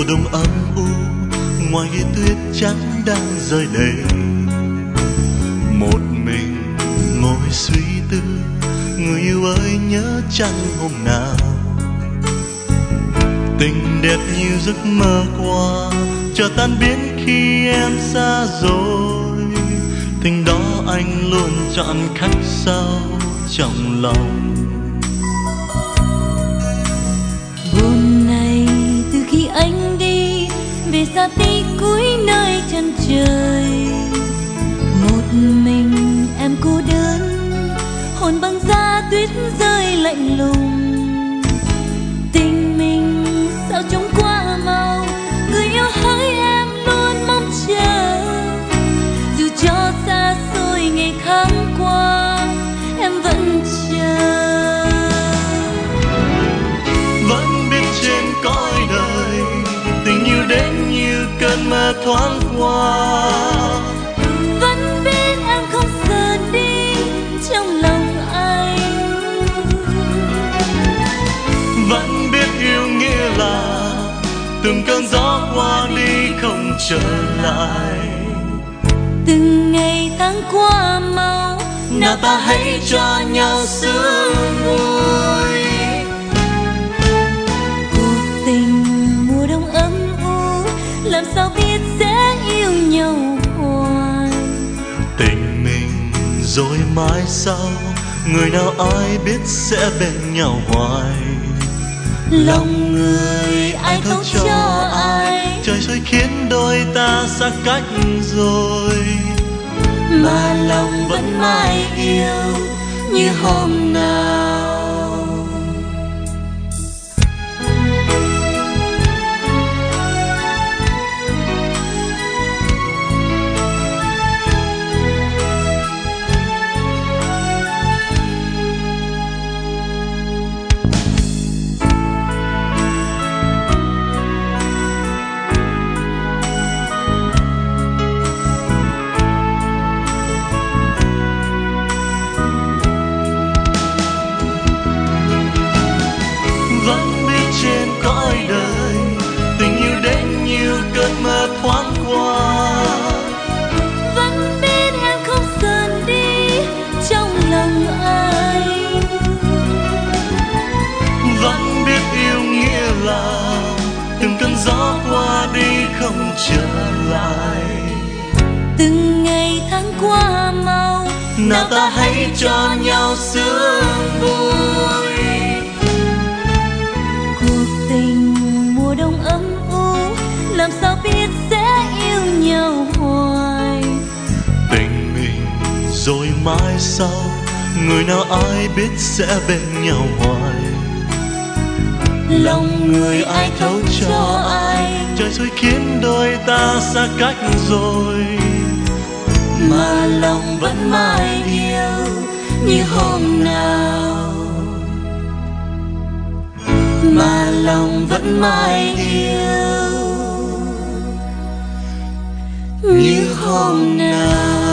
Mùa đông âm u, ngoài kia tuyết trắng đang rơi đầy. Một mình ngồi suy tư, người yêu ơi nhớ chăng hôm nào tình đẹp như giấc mơ qua chợt tan biến khi em xa rồi. Tình đó anh luôn chọn khắc sâu trong lòng. Buồn này từ khi anh đi về xa tí cuối nơi chân trời. Một mình em cô đơn, hồn băng giá tuyết rơi lạnh lùng. Tình mình sao trông quá mau, người yêu hỡi em luôn mong chờ. Dù cho xa xôi ngày tháng qua, em vẫn chờ. Vẫn biết trên cõi đời tình yêu đến như cơn mơ thoáng qua. Vẫn biết em không rời đi trong lòng anh. Vẫn biết yêu nghĩa là từng cơn gió qua đi không trở lại. Từng ngày tháng qua mau, nào ta hãy cho nhau sướng vui. cuộc tình mùa đông ấm u, làm sao biết sẽ yêu nhau hoài. Tình mình rồi mãi sau, người nào ai biết sẽ bên nhau hoài. Lòng người ai thấu cho ai, trời xui khiến đôi ta xa cách rồi, mà lòng vẫn mãi yêu như hôm nào. Vẫn biết trên cõi đời tình yêu đến như cơn mơ thoáng qua. Vẫn biết em không rời đi trong lòng anh. Vẫn biết yêu nghĩa là từng cơn gió qua đi không trở lại. Từng ngày tháng qua mau, nào ta hãy cho nhau sướng vui. cuộc tình mùa đông ấm u, làm sao biết sẽ yêu nhau hoài. Tình mình rồi mãi sau, người nào ai biết sẽ bên nhau hoài. Lòng người ai thấu cho ai, trời xui khiến đôi ta xa cách rồi, mà lòng vẫn mãi yêu như hôm nào. Mà lòng vẫn mãi yêu như hôm nào.